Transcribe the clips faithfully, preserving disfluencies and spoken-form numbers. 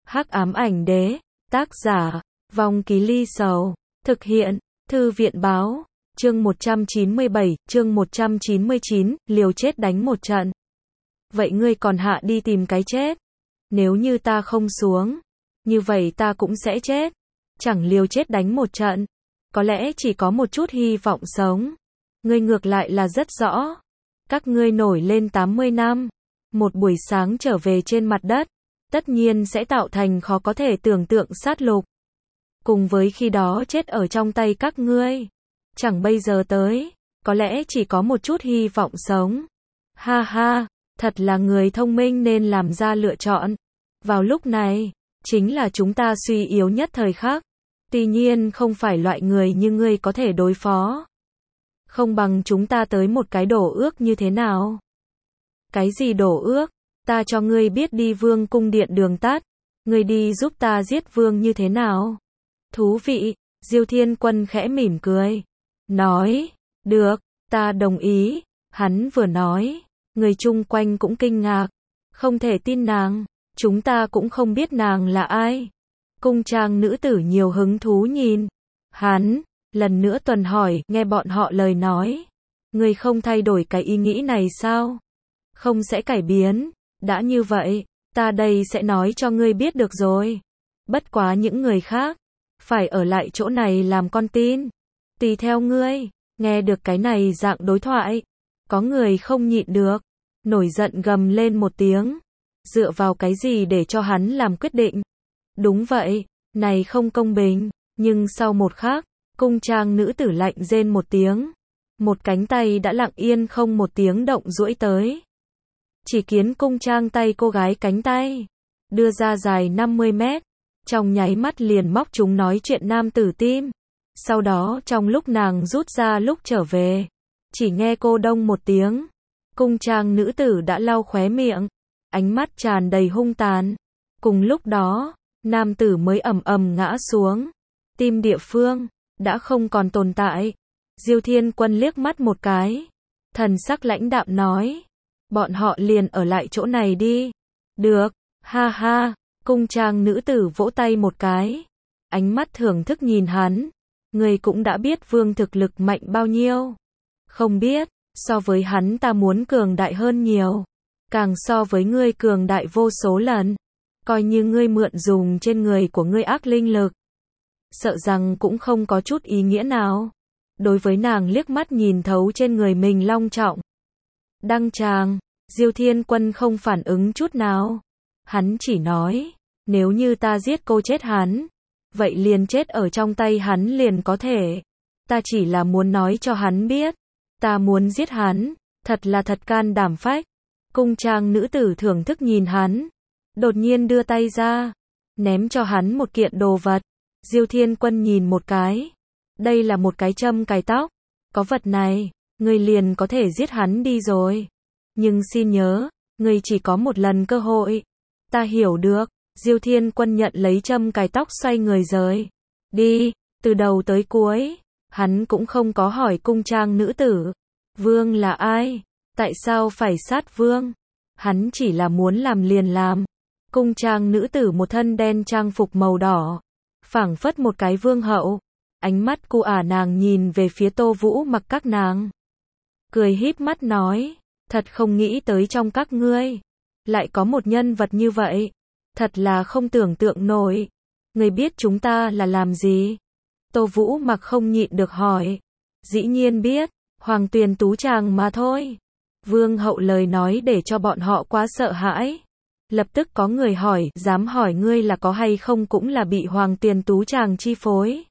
Hắc ám ảnh đế, tác giả, Vong Ký Ly Sầu, thực hiện, Thư viện báo, chương một trăm chín mươi bảy, chương một trăm chín mươi chín, liều chết đánh một trận. Vậy ngươi còn hạ đi tìm cái chết? Nếu như ta không xuống, như vậy ta cũng sẽ chết. Chẳng liều chết đánh một trận, có lẽ chỉ có một chút hy vọng sống. Ngươi ngược lại là rất rõ. Các ngươi nổi lên tám mươi năm, một buổi sáng trở về trên mặt đất, tất nhiên sẽ tạo thành khó có thể tưởng tượng sát lục. Cùng với khi đó chết ở trong tay các ngươi, chẳng bây giờ tới, có lẽ chỉ có một chút hy vọng sống. Ha ha, thật là người thông minh nên làm ra lựa chọn. Vào lúc này, chính là chúng ta suy yếu nhất thời khắc. Tuy nhiên không phải loại người như ngươi có thể đối phó. Không bằng chúng ta tới một cái đổ ước như thế nào? Cái gì đổ ước? Ta cho ngươi biết đi Vương cung điện đường tắt, ngươi đi giúp ta giết Vương như thế nào? Thú vị, Diêu Thiên Quân khẽ mỉm cười, nói, được, ta đồng ý. Hắn vừa nói, người chung quanh cũng kinh ngạc, không thể tin nàng, chúng ta cũng không biết nàng là ai. Cung trang nữ tử nhiều hứng thú nhìn hắn, lần nữa tuần hỏi, nghe bọn họ lời nói, ngươi không thay đổi cái ý nghĩ này sao? Không sẽ cải biến. Đã như vậy, ta đây sẽ nói cho ngươi biết được rồi. Bất quá những người khác, phải ở lại chỗ này làm con tin. Tùy theo ngươi. Nghe được cái này dạng đối thoại, có người không nhịn được, nổi giận gầm lên một tiếng. Dựa vào cái gì để cho hắn làm quyết định? Đúng vậy, này không công bình. Nhưng sau một khắc, cung trang nữ tử lạnh rên một tiếng. Một cánh tay đã lặng yên không một tiếng động duỗi tới. Chỉ kiến cung trang tay cô gái cánh tay, đưa ra dài năm mươi mét, trong nháy mắt liền móc chúng nói chuyện nam tử tim. Sau đó trong lúc nàng rút ra lúc trở về, chỉ nghe cô đông một tiếng, cung trang nữ tử đã lau khóe miệng, ánh mắt tràn đầy hung tàn. Cùng lúc đó, nam tử mới ầm ầm ngã xuống, tim địa phương đã không còn tồn tại. Diêu Thiên Quân liếc mắt một cái, thần sắc lãnh đạm nói, bọn họ liền ở lại chỗ này đi. Được, ha ha, cung trang nữ tử vỗ tay một cái, ánh mắt thưởng thức nhìn hắn, ngươi cũng đã biết Vương thực lực mạnh bao nhiêu. Không biết, so với hắn ta muốn cường đại hơn nhiều, càng so với ngươi cường đại vô số lần. Coi như ngươi mượn dùng trên người của ngươi ác linh lực, sợ rằng cũng không có chút ý nghĩa nào. Đối với nàng liếc mắt nhìn thấu trên người mình long trọng đăng tràng, Diêu Thiên Quân không phản ứng chút nào. Hắn chỉ nói, nếu như ta giết cô chết hắn, vậy liền chết ở trong tay hắn liền có thể. Ta chỉ là muốn nói cho hắn biết, ta muốn giết hắn, thật là thật can đảm phách. Cung trang nữ tử thưởng thức nhìn hắn, đột nhiên đưa tay ra, ném cho hắn một kiện đồ vật. Diêu Thiên Quân nhìn một cái, đây là một cái châm cài tóc, có vật này, ngươi liền có thể giết hắn đi rồi. Nhưng xin nhớ, ngươi chỉ có một lần cơ hội. Ta hiểu được. Diêu Thiên Quân nhận lấy châm cài tóc xoay người rời đi. Từ đầu tới cuối, hắn cũng không có hỏi cung trang nữ tử, Vương là ai? Tại sao phải sát Vương? Hắn chỉ là muốn làm liền làm. Cung trang nữ tử một thân đen trang phục màu đỏ, phảng phất một cái vương hậu. Ánh mắt cu ả nàng nhìn về phía Tô Vũ Mặc các nàng, cười híp mắt nói, thật không nghĩ tới trong các ngươi lại có một nhân vật như vậy, thật là không tưởng tượng nổi. Người biết chúng ta là làm gì? Tô Vũ Mặc không nhịn được hỏi. Dĩ nhiên biết, Hoàng Tuyền Tú Tràng mà thôi. Vương hậu lời nói để cho bọn họ quá sợ hãi. Lập tức có người hỏi, dám hỏi ngươi là có hay không cũng là bị Hoàng Tuyền Tú Tràng chi phối.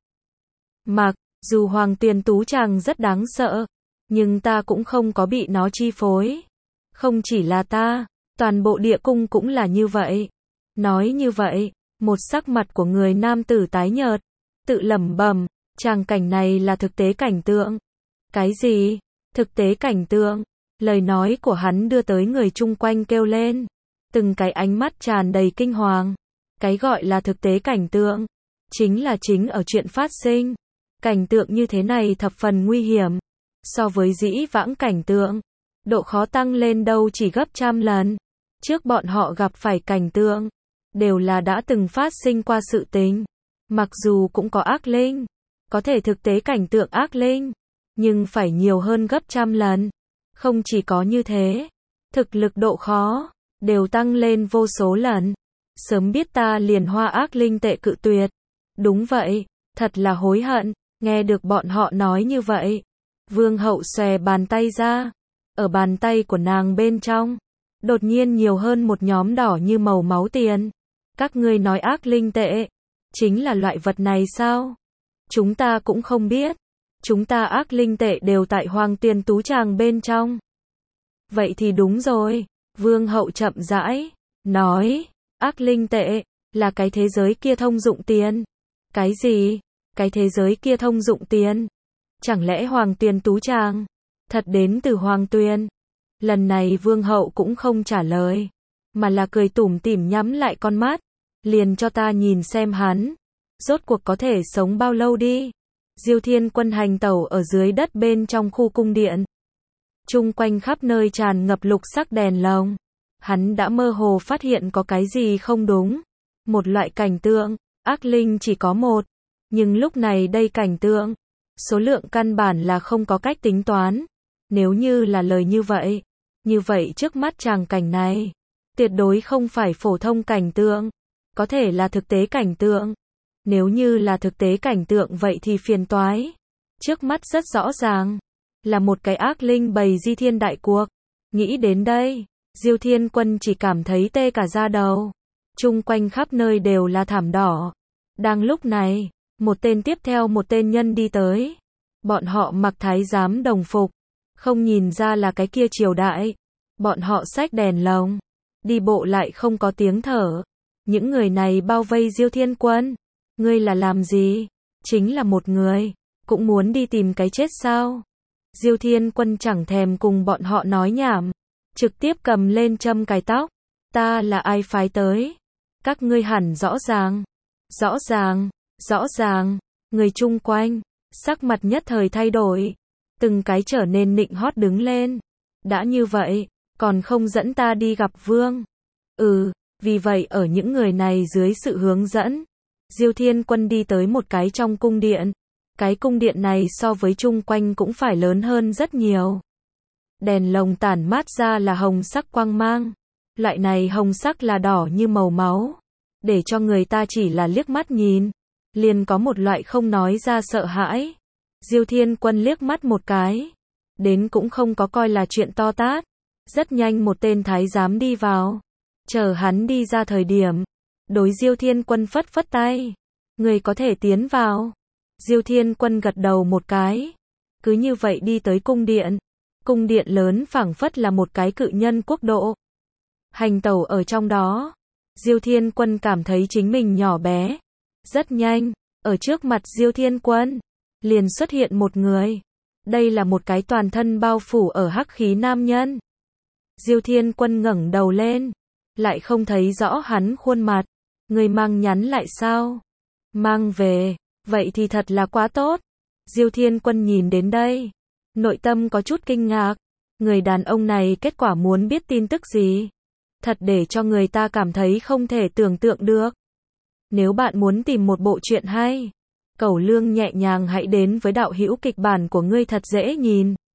Mặc dù Hoàng Tuyền Tú Tràng rất đáng sợ, nhưng ta cũng không có bị nó chi phối. Không chỉ là ta, toàn bộ địa cung cũng là như vậy. Nói như vậy, một sắc mặt của người nam tử tái nhợt, tự lẩm bẩm, tràng cảnh này là thực tế cảnh tượng. Cái gì? Thực tế cảnh tượng? Lời nói của hắn đưa tới người chung quanh kêu lên, từng cái ánh mắt tràn đầy kinh hoàng. Cái gọi là thực tế cảnh tượng, chính là chính ở chuyện phát sinh. Cảnh tượng như thế này thập phần nguy hiểm. So với dĩ vãng cảnh tượng, độ khó tăng lên đâu chỉ gấp trăm lần. Trước bọn họ gặp phải cảnh tượng, đều là đã từng phát sinh qua sự tình. Mặc dù cũng có ác linh, có thể thực tế cảnh tượng ác linh, nhưng phải nhiều hơn gấp trăm lần. Không chỉ có như thế, thực lực độ khó, đều tăng lên vô số lần. Sớm biết ta liền hoa ác linh tệ cự tuyệt. Đúng vậy, thật là hối hận, nghe được bọn họ nói như vậy. Vương hậu xòe bàn tay ra, ở bàn tay của nàng bên trong, đột nhiên nhiều hơn một nhóm đỏ như màu máu tiền. Các ngươi nói ác linh tệ, chính là loại vật này sao? Chúng ta cũng không biết. Chúng ta ác linh tệ đều tại Hoàng Tuyền Tú Tràng bên trong. Vậy thì đúng rồi, Vương hậu chậm rãi, nói, ác linh tệ, là cái thế giới kia thông dụng tiền. Cái gì? Cái thế giới kia thông dụng tiền? Chẳng lẽ Hoàng Tuyền Tú Tràng, thật đến từ Hoàng Tuyền? Lần này Vương hậu cũng không trả lời, mà là cười tủm tỉm nhắm lại con mắt, liền cho ta nhìn xem hắn, rốt cuộc có thể sống bao lâu đi. Diêu Thiên Quân hành tẩu ở dưới đất bên trong khu cung điện. Chung quanh khắp nơi tràn ngập lục sắc đèn lồng. Hắn đã mơ hồ phát hiện có cái gì không đúng. Một loại cảnh tượng, ác linh chỉ có một. Nhưng lúc này đây cảnh tượng, số lượng căn bản là không có cách tính toán. Nếu như là lời như vậy, như vậy trước mắt tràng cảnh này, tuyệt đối không phải phổ thông cảnh tượng, có thể là thực tế cảnh tượng. Nếu như là thực tế cảnh tượng vậy thì phiền toái. Trước mắt rất rõ ràng, là một cái ác linh bày di thiên đại cuộc. Nghĩ đến đây, Diêu Thiên Quân chỉ cảm thấy tê cả da đầu. Chung quanh khắp nơi đều là thảm đỏ. Đang lúc này, một tên tiếp theo một tên nhân đi tới. Bọn họ mặc thái giám đồng phục, không nhìn ra là cái kia triều đại. Bọn họ xách đèn lồng, đi bộ lại không có tiếng thở. Những người này bao vây Diêu Thiên Quân. Ngươi là làm gì? Chính là một người, cũng muốn đi tìm cái chết sao? Diêu Thiên Quân chẳng thèm cùng bọn họ nói nhảm, trực tiếp cầm lên châm cài tóc. Ta là ai phái tới? Các ngươi hẳn rõ ràng. Rõ ràng, rõ ràng. Người chung quanh, sắc mặt nhất thời thay đổi, từng cái trở nên nịnh hót đứng lên. Đã như vậy, còn không dẫn ta đi gặp vương? Ừ, vì vậy ở những người này dưới sự hướng dẫn, Diêu Thiên Quân đi tới một cái trong cung điện. Cái cung điện này so với chung quanh cũng phải lớn hơn rất nhiều. Đèn lồng tản mát ra là hồng sắc quang mang. Loại này hồng sắc là đỏ như màu máu. Để cho người ta chỉ là liếc mắt nhìn, liền có một loại không nói ra sợ hãi. Diêu Thiên Quân liếc mắt một cái, đến cũng không có coi là chuyện to tát. Rất nhanh một tên thái giám đi vào. Chờ hắn đi ra thời điểm, đối Diêu Thiên Quân phất phất tay. Người có thể tiến vào. Diêu Thiên Quân gật đầu một cái. Cứ như vậy đi tới cung điện. Cung điện lớn phảng phất là một cái cự nhân quốc độ. Hành tẩu ở trong đó. Diêu Thiên Quân cảm thấy chính mình nhỏ bé. Rất nhanh, ở trước mặt Diêu Thiên Quân, liền xuất hiện một người. Đây là một cái toàn thân bao phủ ở hắc khí nam nhân. Diêu Thiên Quân ngẩng đầu lên, lại không thấy rõ hắn khuôn mặt. Người mang nhắn lại sao? Mang về, vậy thì thật là quá tốt. Diêu Thiên Quân nhìn đến đây, nội tâm có chút kinh ngạc. Người đàn ông này kết quả muốn biết tin tức gì? Thật để cho người ta cảm thấy không thể tưởng tượng được. Nếu bạn muốn tìm một bộ truyện hay, Cẩu Lương nhẹ nhàng hãy đến với đạo hữu kịch bản của ngươi thật dễ nhìn.